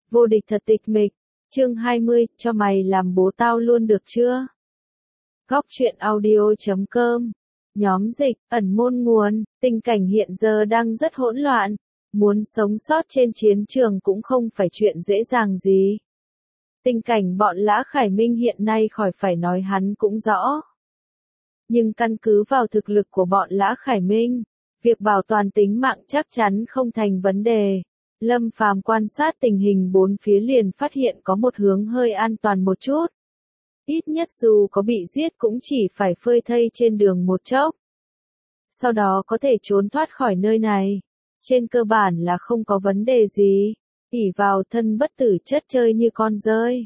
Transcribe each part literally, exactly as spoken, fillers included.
Vô địch thật tịch mịch. Chương hai mươi, cho mày làm bố tao luôn được chưa? Góc truyện audio chấm com. Nhóm dịch, ẩn môn nguồn, tình cảnh hiện giờ đang rất hỗn loạn. Muốn sống sót trên chiến trường cũng không phải chuyện dễ dàng gì. Tình cảnh bọn Lã Khải Minh hiện nay khỏi phải nói hắn cũng rõ. Nhưng căn cứ vào thực lực của bọn Lã Khải Minh, việc bảo toàn tính mạng chắc chắn không thành vấn đề. Lâm Phàm quan sát tình hình bốn phía liền phát hiện có một hướng hơi an toàn một chút. Ít nhất dù có bị giết cũng chỉ phải phơi thây trên đường một chốc. Sau đó có thể trốn thoát khỏi nơi này. Trên cơ bản là không có vấn đề gì. Ỷ vào thân bất tử chất chơi như con dơi.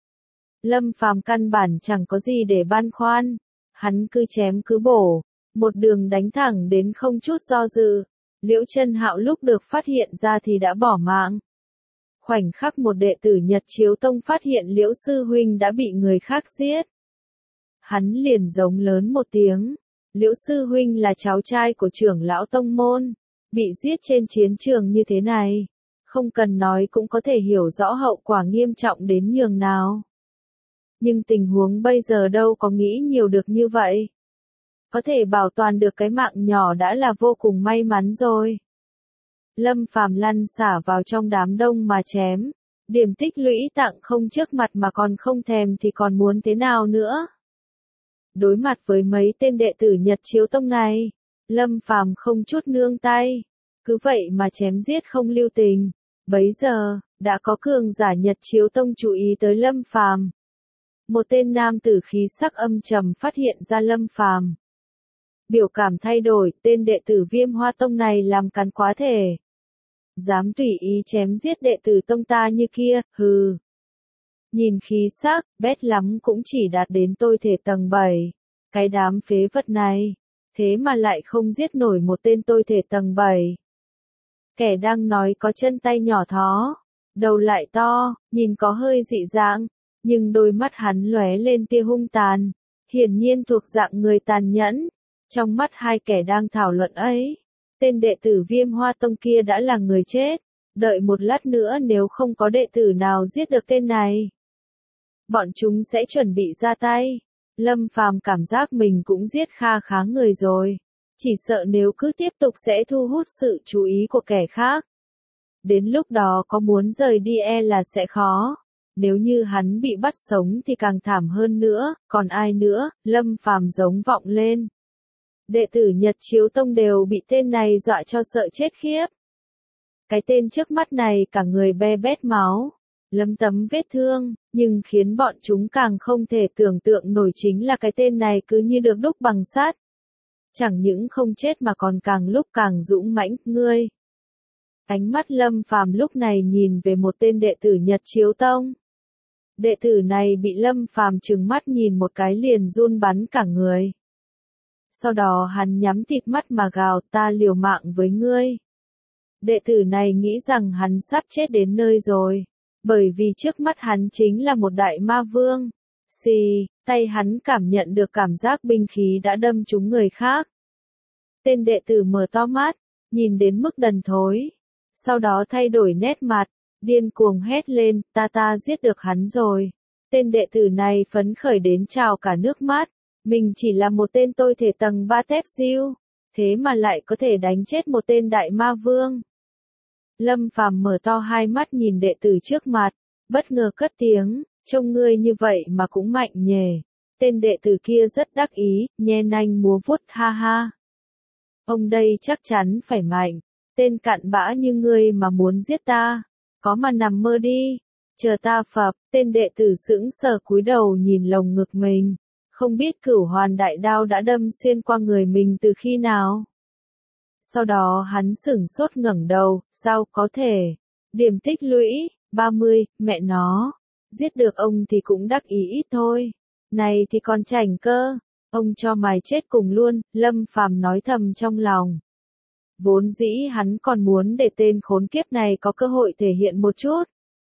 Lâm Phàm căn bản chẳng có gì để băn khoăn. Hắn cứ chém cứ bổ. Một đường đánh thẳng đến không chút do dự. Liễu Chân Hạo lúc được phát hiện ra thì đã bỏ mạng. Khoảnh khắc một đệ tử Nhật Chiếu Tông phát hiện Liễu Sư Huynh đã bị người khác giết. Hắn liền giống lớn một tiếng. Liễu Sư Huynh là cháu trai của trưởng lão tông môn. Bị giết trên chiến trường như thế này. Không cần nói cũng có thể hiểu rõ hậu quả nghiêm trọng đến nhường nào. Nhưng tình huống bây giờ đâu có nghĩ nhiều được như vậy. Có thể bảo toàn được cái mạng nhỏ đã là vô cùng may mắn rồi. Lâm Phàm lăn xả vào trong đám đông mà chém. Điểm tích lũy tặng không trước mặt mà còn không thèm thì còn muốn thế nào nữa. Đối mặt với mấy tên đệ tử Nhật Chiếu Tông này, Lâm Phàm không chút nương tay. Cứ vậy mà chém giết không lưu tình. Bấy giờ, đã có cường giả Nhật Chiếu Tông chú ý tới Lâm Phàm. Một tên nam tử khí sắc âm trầm phát hiện ra Lâm Phàm. Biểu cảm thay đổi, tên đệ tử Viêm Hoa Tông này làm càn quá thể. Dám tùy ý chém giết đệ tử tông ta như kia, hừ. Nhìn khí sắc, bét lắm cũng chỉ đạt đến tôi thể tầng bảy. Cái đám phế vật này, thế mà lại không giết nổi một tên tôi thể tầng bảy. Kẻ đang nói có chân tay nhỏ thó, đầu lại to, nhìn có hơi dị dạng, nhưng đôi mắt hắn lóe lên tia hung tàn, hiển nhiên thuộc dạng người tàn nhẫn. Trong mắt hai kẻ đang thảo luận ấy, tên đệ tử Viêm Hoa Tông kia đã là người chết, đợi một lát nữa nếu không có đệ tử nào giết được tên này, bọn chúng sẽ chuẩn bị ra tay. Lâm Phàm cảm giác mình cũng giết kha khá người rồi, chỉ sợ nếu cứ tiếp tục sẽ thu hút sự chú ý của kẻ khác. Đến lúc đó có muốn rời đi e là sẽ khó. Nếu như hắn bị bắt sống thì càng thảm hơn nữa, còn ai nữa, Lâm Phàm giống vọng lên. Đệ tử Nhật Chiếu Tông đều bị tên này dọa cho sợ chết khiếp. Cái tên trước mắt này cả người be bét máu, lấm tấm vết thương, nhưng khiến bọn chúng càng không thể tưởng tượng nổi chính là cái tên này cứ như được đúc bằng sắt. Chẳng những không chết mà còn càng lúc càng dũng mãnh, ngươi. Ánh mắt Lâm Phàm lúc này nhìn về một tên đệ tử Nhật Chiếu Tông. Đệ tử này bị Lâm Phàm trừng mắt nhìn một cái liền run bắn cả người. Sau đó hắn nhắm thịt mắt mà gào, ta liều mạng với ngươi. Đệ tử này nghĩ rằng hắn sắp chết đến nơi rồi, bởi vì trước mắt hắn chính là một đại ma vương. Xì, tay hắn cảm nhận được cảm giác binh khí đã đâm trúng người khác. Tên đệ tử mở to mắt, nhìn đến mức đần thối. Sau đó thay đổi nét mặt, điên cuồng hét lên, ta ta giết được hắn rồi. Tên đệ tử này phấn khởi đến trào cả nước mắt. Mình chỉ là một tên tôi thể tầng ba tép siêu, thế mà lại có thể đánh chết một tên đại ma vương. Lâm Phàm mở to hai mắt nhìn đệ tử trước mặt, bất ngờ cất tiếng, trông ngươi như vậy mà cũng mạnh nhề. Tên đệ tử kia rất đắc ý, nhe nanh múa vuốt, ha ha. Ông đây chắc chắn phải mạnh, tên cặn bã như ngươi mà muốn giết ta, có mà nằm mơ đi, chờ ta phập. Tên đệ tử sững sờ cúi đầu nhìn lồng ngực mình. Không biết Cửu Hoàn đại đao đã đâm xuyên qua người mình từ khi nào. Sau đó hắn sửng sốt ngẩng đầu, sao có thể. Điểm tích lũy, ba mươi, mẹ nó. Giết được ông thì cũng đắc ý ít thôi. Này thì còn chảnh cơ. Ông cho mày chết cùng luôn, Lâm Phàm nói thầm trong lòng. Vốn dĩ hắn còn muốn để tên khốn kiếp này có cơ hội thể hiện một chút.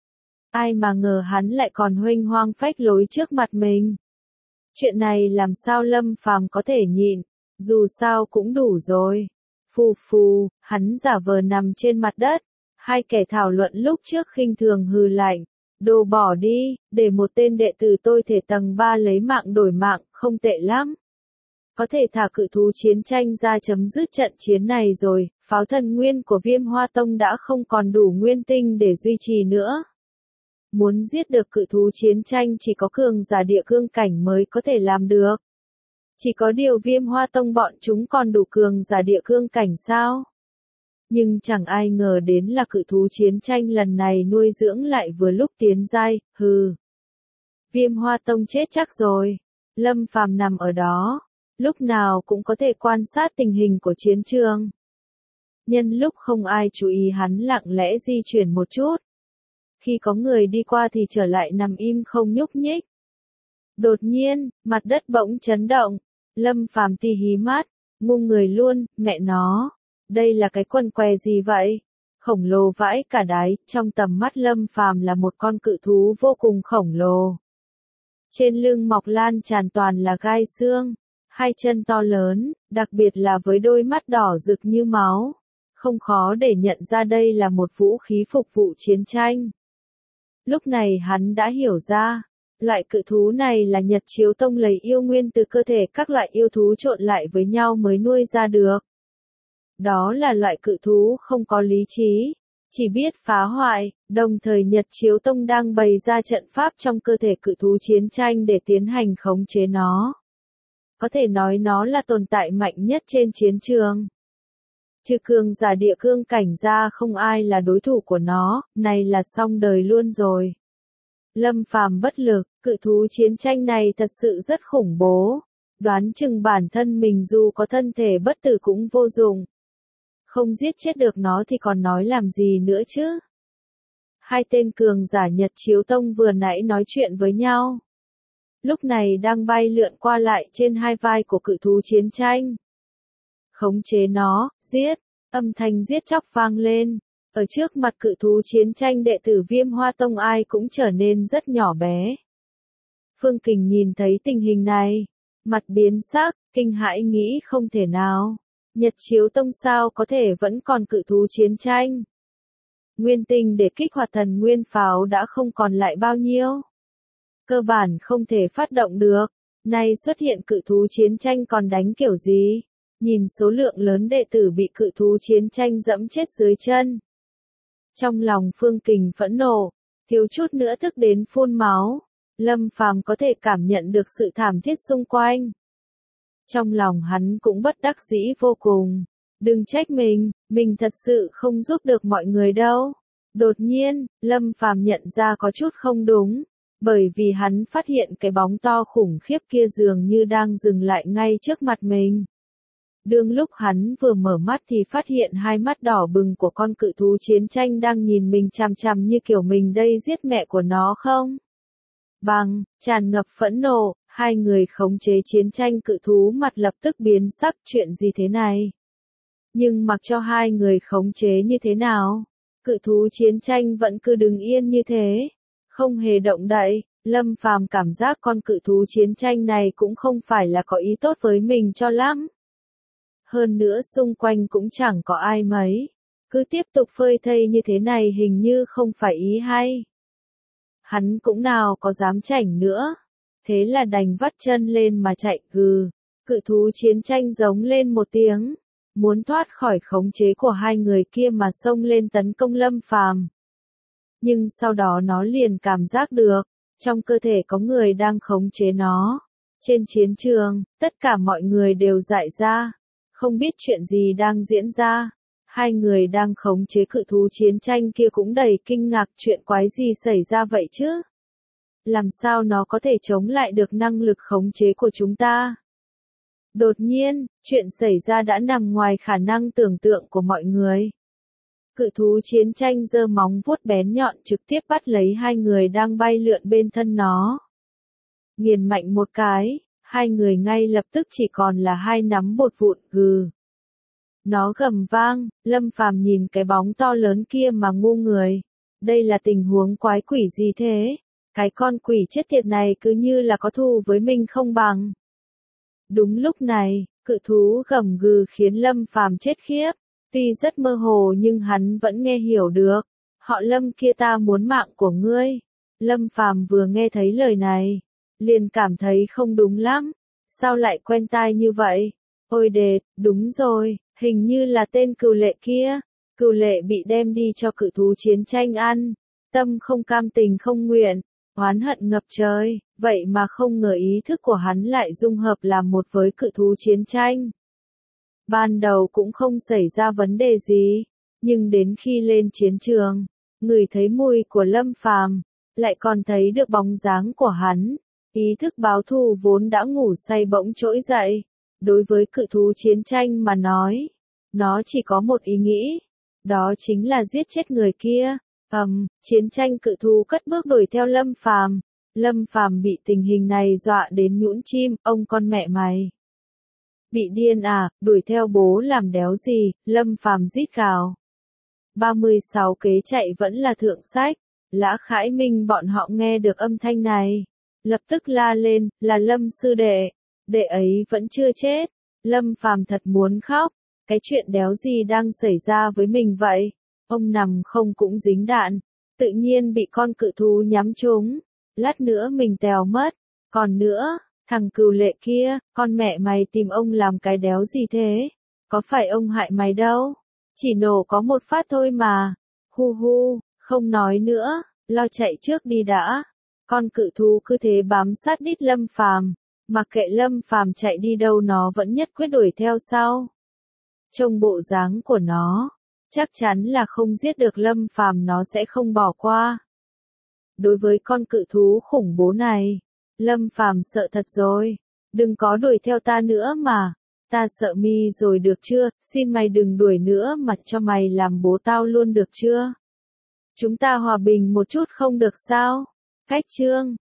Ai mà ngờ hắn lại còn huênh hoang phách lối trước mặt mình. Chuyện này làm sao Lâm Phàm có thể nhịn, dù sao cũng đủ rồi. Phù phù, hắn giả vờ nằm trên mặt đất, Hai kẻ thảo luận lúc trước khinh thường hừ lạnh. Đồ bỏ đi, để một tên đệ tử tôi thể tầng ba lấy mạng đổi mạng, không tệ lắm. Có thể thả cự thú chiến tranh ra chấm dứt trận chiến này rồi, pháo thần nguyên của Viêm Hoa Tông đã không còn đủ nguyên tinh để duy trì nữa. Muốn giết được cự thú chiến tranh chỉ có cường giả địa cương cảnh mới có thể làm được. Chỉ có điều Viêm Hoa Tông bọn chúng còn đủ cường giả địa cương cảnh sao? Nhưng chẳng ai ngờ đến là cự thú chiến tranh lần này nuôi dưỡng lại vừa lúc tiến giai, hừ. Viêm Hoa Tông chết chắc rồi. Lâm Phàm nằm ở đó, lúc nào cũng có thể quan sát tình hình của chiến trường. Nhân lúc không ai chú ý hắn lặng lẽ di chuyển một chút. Khi có người đi qua thì trở lại nằm im không nhúc nhích. Đột nhiên, mặt đất bỗng chấn động. Lâm Phàm tì hí mắt, ngu người luôn, mẹ nó. Đây là cái quần què gì vậy? Khổng lồ vãi cả đáy, trong tầm mắt Lâm Phàm là một con cự thú vô cùng khổng lồ. Trên lưng mọc lan tràn toàn là gai xương, hai chân to lớn, đặc biệt là với đôi mắt đỏ rực như máu. Không khó để nhận ra đây là một vũ khí phục vụ chiến tranh. Lúc này hắn đã hiểu ra, loại cự thú này là Nhật Chiếu Tông lấy yêu nguyên từ cơ thể các loại yêu thú trộn lại với nhau mới nuôi ra được. Đó là loại cự thú không có lý trí, chỉ biết phá hoại, đồng thời Nhật Chiếu Tông đang bày ra trận pháp trong cơ thể cự thú chiến tranh để tiến hành khống chế nó. Có thể nói nó là tồn tại mạnh nhất trên chiến trường. Trừ cường giả địa cương cảnh ra không ai là đối thủ của nó, này là xong đời luôn rồi. Lâm Phàm bất lực, cự thú chiến tranh này thật sự rất khủng bố. Đoán chừng bản thân mình dù có thân thể bất tử cũng vô dụng. Không giết chết được nó thì còn nói làm gì nữa chứ? Hai tên cường giả Nhật Chiếu Tông vừa nãy nói chuyện với nhau. Lúc này đang bay lượn qua lại trên hai vai của cự thú chiến tranh. Khống chế nó, giết, âm thanh giết chóc vang lên. Ở trước mặt cự thú chiến tranh đệ tử Viêm Hoa Tông ai cũng trở nên rất nhỏ bé. Phương Kình nhìn thấy tình hình này, mặt biến sắc, kinh hãi nghĩ không thể nào. Nhật Chiếu Tông sao có thể vẫn còn cự thú chiến tranh. Nguyên tinh để kích hoạt thần nguyên pháo đã không còn lại bao nhiêu. Cơ bản không thể phát động được. Nay xuất hiện cự thú chiến tranh còn đánh kiểu gì? Nhìn số lượng lớn đệ tử bị cự thú chiến tranh dẫm chết dưới chân. Trong lòng Phương Kình phẫn nộ, thiếu chút nữa tức đến phun máu. Lâm Phàm có thể cảm nhận được sự thảm thiết xung quanh. Trong lòng hắn cũng bất đắc dĩ vô cùng. Đừng trách mình, mình thật sự không giúp được mọi người đâu. Đột nhiên, Lâm Phàm nhận ra có chút không đúng. Bởi vì hắn phát hiện cái bóng to khủng khiếp kia dường như đang dừng lại ngay trước mặt mình. Đương lúc hắn vừa mở mắt thì phát hiện hai mắt đỏ bừng của con cự thú chiến tranh đang nhìn mình chằm chằm như kiểu mình đây giết mẹ của nó không? Bằng, tràn ngập phẫn nộ, hai người khống chế chiến tranh cự thú mặt lập tức biến sắc, chuyện gì thế này? Nhưng mặc cho hai người khống chế như thế nào? Cự thú chiến tranh vẫn cứ đứng yên như thế, không hề động đậy. Lâm Phàm cảm giác con cự thú chiến tranh này cũng không phải là có ý tốt với mình cho lắm. Hơn nữa xung quanh cũng chẳng có ai mấy. Cứ tiếp tục phơi thây như thế này hình như không phải ý hay. Hắn cũng nào có dám chảnh nữa. Thế là đành vắt chân lên mà chạy gừ. Cự thú chiến tranh giống lên một tiếng. Muốn thoát khỏi khống chế của hai người kia mà xông lên tấn công Lâm Phàm. Nhưng sau đó nó liền cảm giác được. Trong cơ thể có người đang khống chế nó. Trên chiến trường, tất cả mọi người đều dại ra. Không biết chuyện gì đang diễn ra. Hai người đang khống chế cự thú chiến tranh kia cũng đầy kinh ngạc, chuyện quái gì xảy ra vậy chứ? Làm sao nó có thể chống lại được năng lực khống chế của chúng ta? Đột nhiên, chuyện xảy ra đã nằm ngoài khả năng tưởng tượng của mọi người. Cự thú chiến tranh giơ móng vuốt bén nhọn trực tiếp bắt lấy hai người đang bay lượn bên thân nó. Nghiền mạnh một cái. Hai người ngay lập tức chỉ còn là hai nắm bột vụn gừ. Nó gầm vang, Lâm Phàm nhìn cái bóng to lớn kia mà ngu người. Đây là tình huống quái quỷ gì thế? Cái con quỷ chết tiệt này cứ như là có thù với mình không bằng. Đúng lúc này, cự thú gầm gừ khiến Lâm Phàm chết khiếp. Tuy rất mơ hồ nhưng hắn vẫn nghe hiểu được. Họ Lâm kia ta muốn mạng của ngươi. Lâm Phàm vừa nghe thấy lời này, liền cảm thấy không đúng lắm. Sao lại quen tai như vậy? Ôi đệt, đúng rồi, hình như là tên Cừu Lệ kia. Cừu Lệ bị đem đi cho cự thú chiến tranh ăn. Tâm không cam tình không nguyện, oán hận ngập trời, vậy mà không ngờ ý thức của hắn lại dung hợp làm một với cự thú chiến tranh. Ban đầu cũng không xảy ra vấn đề gì, nhưng đến khi lên chiến trường, ngửi thấy mùi của Lâm Phàm, lại còn thấy được bóng dáng của hắn, ý thức báo thù vốn đã ngủ say bỗng trỗi dậy. Đối với cự thú chiến tranh mà nói, nó chỉ có một ý nghĩ, đó chính là giết chết người kia. Ầm, um, chiến tranh cự thú cất bước đuổi theo Lâm Phàm. Lâm Phàm bị tình hình này dọa đến nhũn chim, ông con mẹ mày. Bị điên à, đuổi theo bố làm đéo gì, Lâm Phàm rít gào. ba mươi sáu kế chạy vẫn là thượng sách. Lã Khải Minh bọn họ nghe được âm thanh này, lập tức la lên, là Lâm sư đệ, đệ ấy vẫn chưa chết. Lâm Phàm thật muốn khóc, cái chuyện đéo gì đang xảy ra với mình vậy? Ông nằm không cũng dính đạn, tự nhiên bị con cự thú nhắm trúng, lát nữa mình tèo mất. Còn nữa, thằng Cừu Lệ kia, con mẹ mày tìm ông làm cái đéo gì thế? Có phải ông hại mày đâu? Chỉ nổ có một phát thôi mà. Hu hu, không nói nữa, lo chạy trước đi đã. Con cự thú cứ thế bám sát đít Lâm Phàm, mặc kệ Lâm Phàm chạy đi đâu nó vẫn nhất quyết đuổi theo sau. Trông bộ dáng của nó, chắc chắn là không giết được Lâm Phàm nó sẽ không bỏ qua. Đối với con cự thú khủng bố này, Lâm Phàm sợ thật rồi. Đừng có đuổi theo ta nữa mà. Ta sợ mi rồi được chưa, xin mày đừng đuổi nữa mà cho mày làm bố tao luôn được chưa? Chúng ta hòa bình một chút không được sao? Cách chương